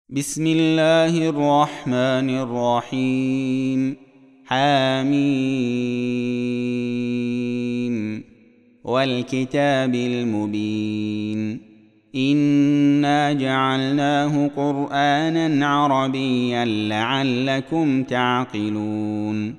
بسم الله الرحمن الرحيم. حميم والكتاب المبين. إنا جعلناه قرآنا عربيا لعلكم تعقلون.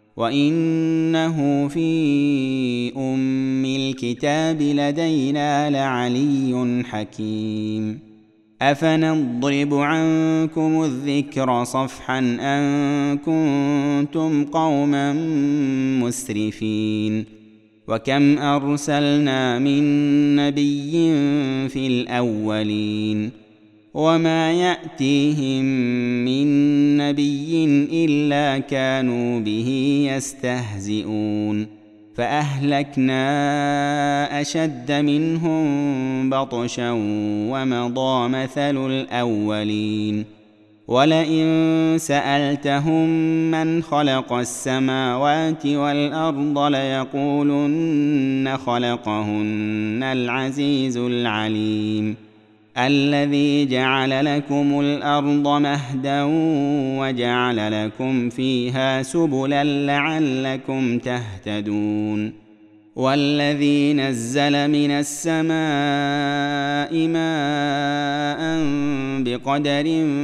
وإنه في أم الكتاب لدينا لعلي حكيم. أفنضرب عنكم الذكر صفحا أن كنتم قوما مسرفين. وكم أرسلنا من نبي في الأولين وما يأتيهم من نبي إلا كانوا به يستهزئون. فأهلكنا أشد منهم بطشا ومضى مثل الأولين. ولئن سألتهم من خلق السماوات والأرض ليقولن خلقهن العزيز العليم. الذي جعل لكم الأرض مهدا وجعل لكم فيها سبلا لعلكم تهتدون. والذي نزل من السماء ماء بقدر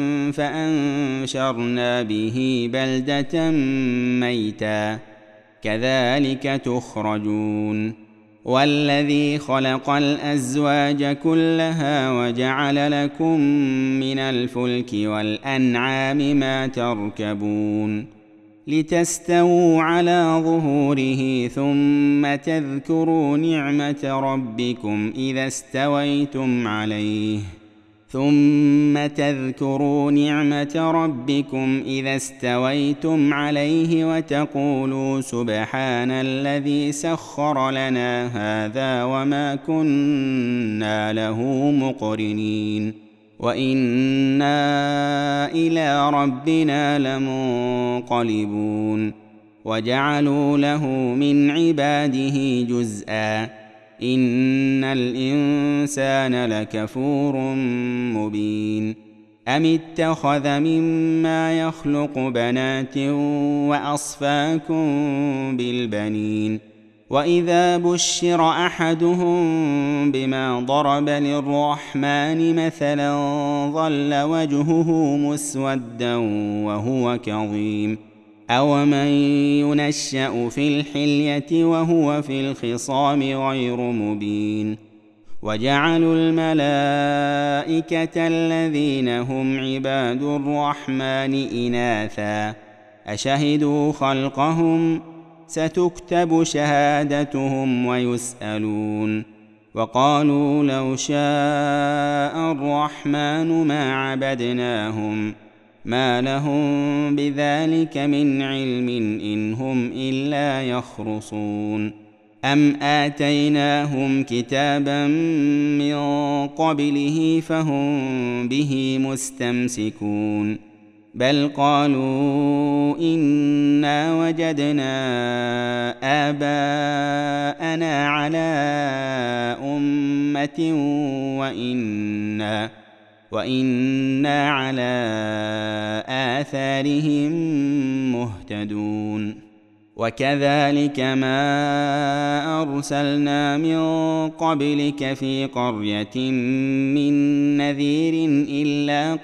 فأنشرنا به بلدة ميتا كذلك تخرجون. والذي خلق الأزواج كلها وجعل لكم من الفلك والأنعام ما تركبون لتستووا على ظهوره ثم تذكروا نعمة ربكم إذا استويتم عليه وتقولوا سبحان الذي سخر لنا هذا وما كنا له مقرنين وإنا إلى ربنا لمنقلبون. وجعلوا له من عباده جزءا إن الإنسان لكفور مبين. أم اتخذ مما يخلق بنات وأصفاكم بالبنين. وإذا بشر أحدهم بما ضرب للرحمن مثلا ظل وجهه مسودا وهو كظيم. أومن ينشأ في الحلية وهو في الخصام غير مبين. وجعلوا الملائكة الذين هم عباد الرحمن إناثا أشهدوا خلقهم ستكتب شهادتهم ويسألون. وقالوا لو شاء الرحمن ما عبدناهم ما لهم بذلك من علم إن هم إلا يخرصون. أم آتيناهم كتابا من قبله فهم به مستمسكون. بل قالوا إنا وجدنا آباءنا على أمة وإنا على آثارهم مهتدون. وكذلك ما أرسلنا من قبلك في قرية من نذير إلا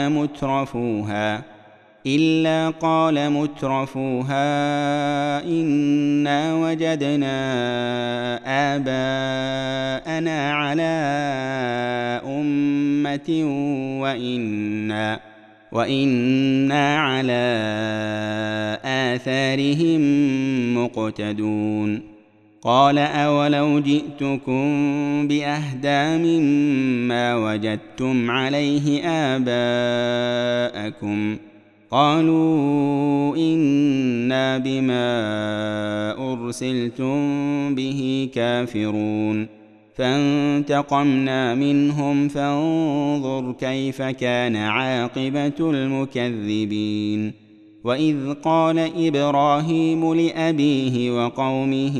قال مترفوها إنا وجدنا آباءنا على أمة وإنا على آثارهم مقتدون. قال أولو جئتكم بأهدى مما وجدتم عليه آباءكم قالوا إنا بما أرسلتم به كافرون. فانتقمنا منهم فانظر كيف كان عاقبة المكذبين. وإذ قال إبراهيم لأبيه وقومه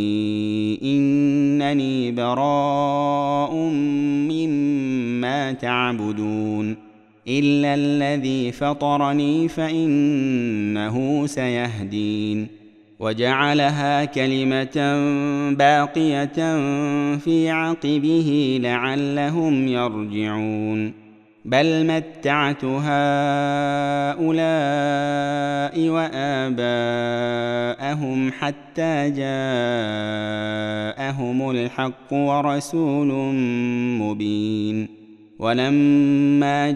إنني براء مما تعبدون إلا الذي فطرني فإنه سيهدين وجعلها كلمة باقية في عقبه لعلهم يرجعون بل متعت هؤلاء وآباءهم حتى جاءهم الحق ورسول مبين ولما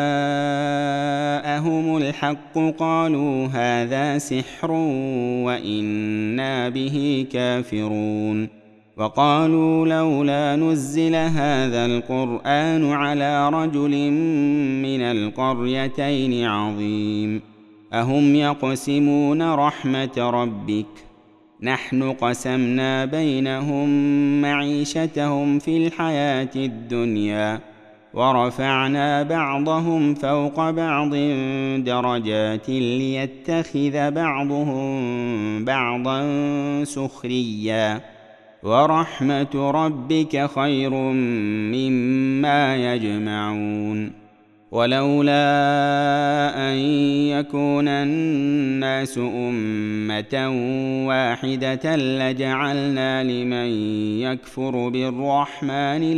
جاءهم الحق قالوا هذا سحر وإنا به كافرون وقالوا لولا نزل هذا القرآن على رجل من القريتين عظيم أهم يقسمون رحمة ربك نحن قسمنا بينهم معيشتهم في الحياة الدنيا ورفعنا بعضهم فوق بعض درجات ليتخذ بعضهم بعضا سخريا ورحمة ربك خير مما يجمعون ولولا أن يكون الناس أمة واحدة لجعلنا لمن يكفر بالرحمن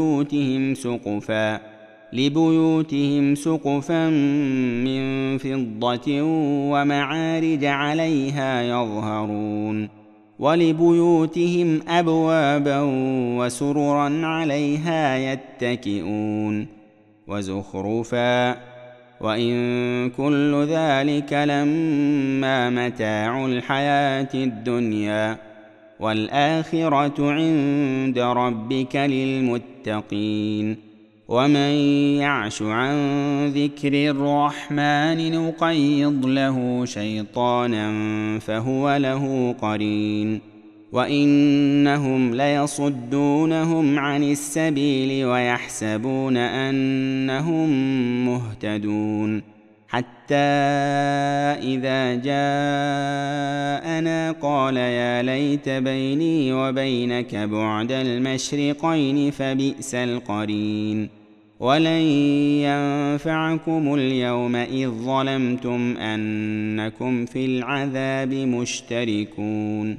لبيوتهم سقفا من فضة ومعارج عليها يظهرون ولبيوتهم أبوابا وسررا عليها يتكئون وزخرفا وإن كل ذلك لما متاع الحياة الدنيا والآخرة عند ربك للمتقين ومن يعش عن ذكر الرحمن نقيض له شيطانا فهو له قرين وإنهم ليصدونهم عن السبيل ويحسبون أنهم مهتدون حتى إذا جاءنا قال يا ليت بيني وبينك بعد المشرقين فبئس القرين ولن ينفعكم اليوم إذ ظلمتم أنكم في العذاب مشتركون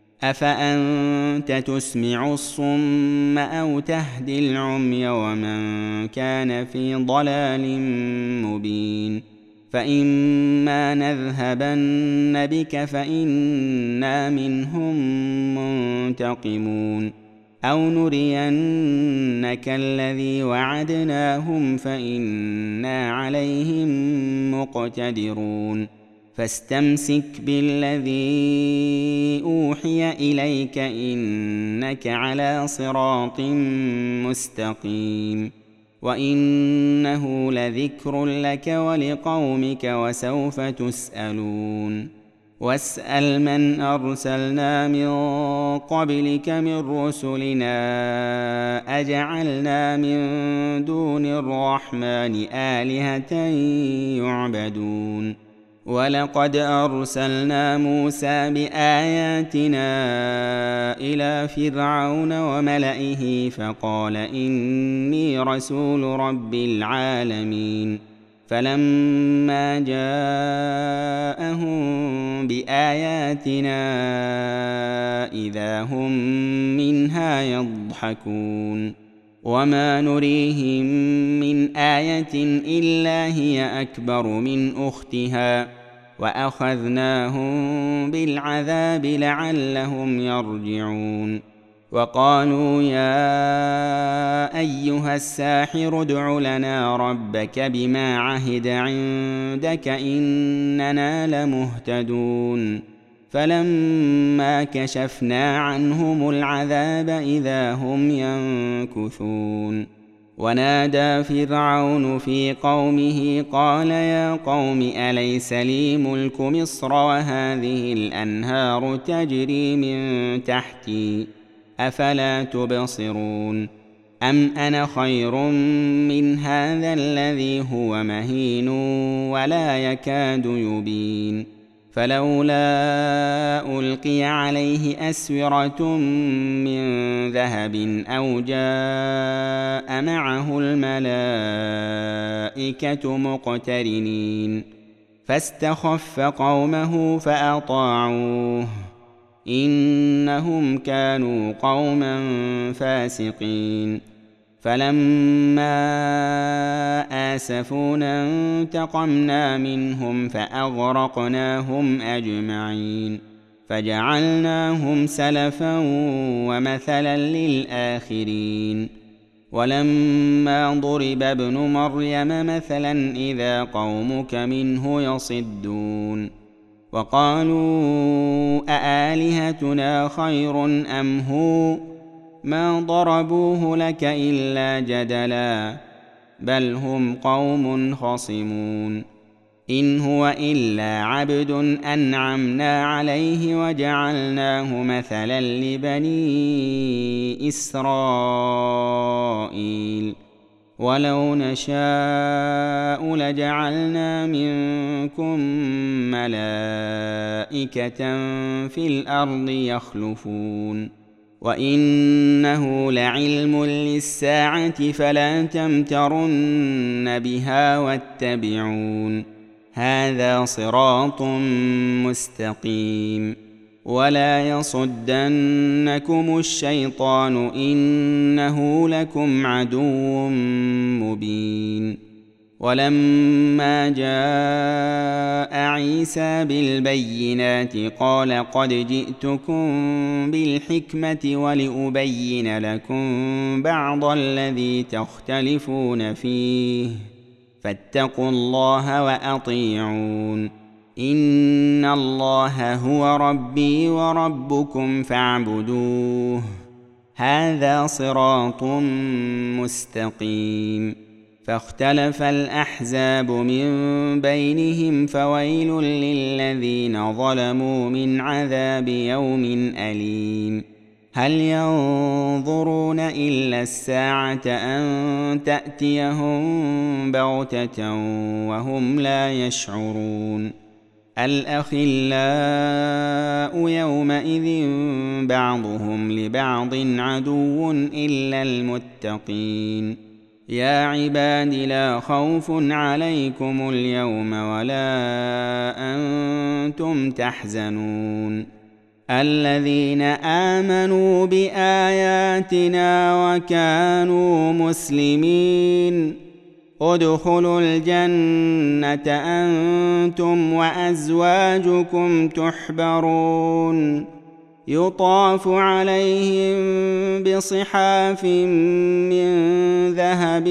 أفأنت تسمع الصم أو تهدي العمي ومن كان في ضلال مبين فإما نذهبن بك فإنا منهم منتقمون أو نرينك الذي وعدناهم فإنا عليهم مقتدرون فاستمسك بالذي أوحي إليك إنك على صراط مستقيم وإنه لذكر لك ولقومك وسوف تسألون واسأل من أرسلنا من قبلك من رسلنا أجعلنا من دون الرحمن آلهة يعبدون ولقد أرسلنا موسى بآياتنا إلى فرعون وملئه فقال إني رسول رب العالمين فلما جاءهم بآياتنا إذا هم منها يضحكون وما نريهم من آية إلا هي أكبر من أختها وأخذناهم بالعذاب لعلهم يرجعون وقالوا يا أيها الساحر ادع لنا ربك بما عهد عندك إننا لمهتدون فلما كشفنا عنهم العذاب إذا هم ينكثون ونادى فرعون في قومه قال يا قوم أليس لي ملك مصر وهذه الأنهار تجري من تحتي أفلا تبصرون أم أنا خير من هذا الذي هو مهين ولا يكاد يبين فلولا ألقي عليه أسورة من ذهب أو جاء معه الملائكة مقترنين فاستخف قومه فأطاعوه إنهم كانوا قوما فاسقين فلما آسفونا انتقمنا منهم فأغرقناهم أجمعين فجعلناهم سلفا ومثلا للآخرين ولما ضرب ابن مريم مثلا إذا قومك منه يصدون وقالوا أآلهتنا خير أم هو ما ضربوه لك إلا جدلا بل هم قوم خصمون إن هو إلا عبد أنعمنا عليه وجعلناه مثلا لبني إسرائيل ولو نشاء لجعلنا منكم ملائكة في الأرض يخلفون وإنه لعلم للساعة فلا تمترن بها واتبعون هذا صراط مستقيم ولا يصدنكم الشيطان إنه لكم عدو مبين ولما جاء عيسى بالبينات قال قد جئتكم بالحكمة ولأبين لكم بعض الذي تختلفون فيه فاتقوا الله وأطيعون إن الله هو ربي وربكم فاعبدوه هذا صراط مستقيم فاختلف الأحزاب من بينهم فويل للذين ظلموا من عذاب يوم أليم هل ينظرون إلا الساعة أن تأتيهم بغتة وهم لا يشعرون الأخلاء يومئذ بعضهم لبعض عدو إلا المتقين يا عباد لا خوف عليكم اليوم ولا أنتم تحزنون الذين آمنوا بآياتنا وكانوا مسلمين ادخلوا الجنة أنتم وأزواجكم تحبرون يطاف عليهم بصحاف من ذهب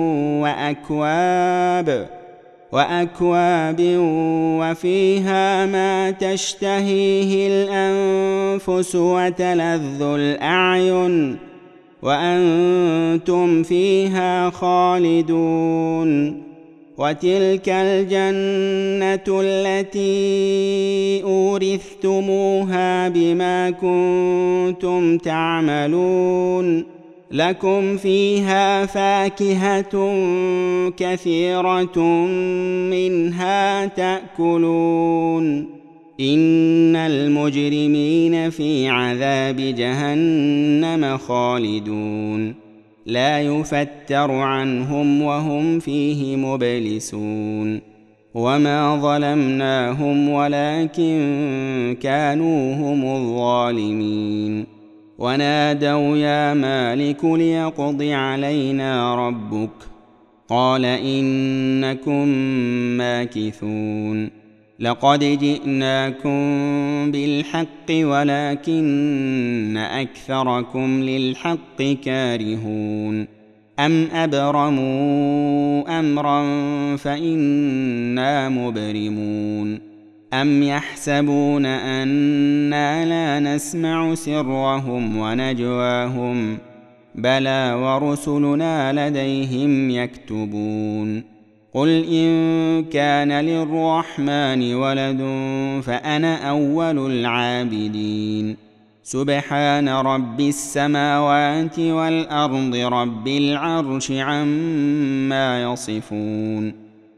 وأكواب وفيها ما تشتهيه الأنفس وتلذ الأعين وأنتم فيها خالدون وتلك الجنة التي أورثتموها بما كنتم تعملون لكم فيها فاكهة كثيرة منها تأكلون إن المجرمين في عذاب جهنم خالدون لا يفتر عنهم وهم فيه مبلسون وما ظلمناهم ولكن كانوا هم الظالمين ونادوا يا مالك ليقض علينا ربك قال إنكم ماكثون لقد جئناكم بالحق ولكن أكثركم للحق كارهون أم أبرموا أمرا فإنا مبرمون أم يحسبون أنا لا نسمع سرهم ونجواهم بلى ورسلنا لديهم يكتبون قل إن كان للرحمن ولد فأنا أول العابدين سبحان رب السماوات والأرض رب العرش عما يصفون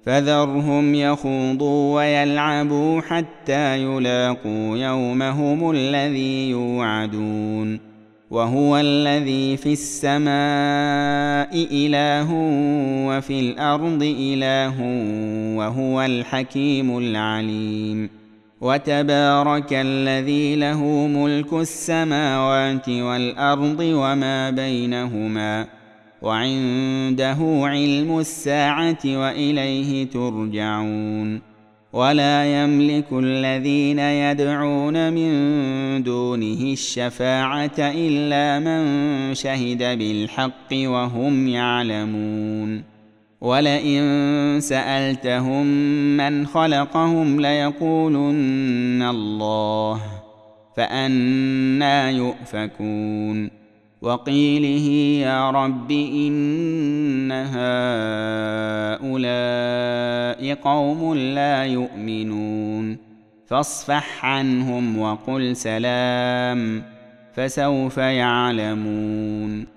فذرهم يخوضوا ويلعبوا حتى يلاقوا يومهم الذي يوعدون وهو الذي في السماء إله وفي الأرض إله وهو الحكيم العليم وتبارك الذي له ملك السماوات والأرض وما بينهما وعنده علم الساعة وإليه ترجعون ولا يملك الذين يدعون من دونه الشفاعة إلا من شهد بالحق وهم يعلمون ولئن سألتهم من خلقهم ليقولن الله فأنى يؤفكون وقيله يا رب إن هؤلاء قوم لا يؤمنون فاصفح عنهم وقل سلام فسوف يعلمون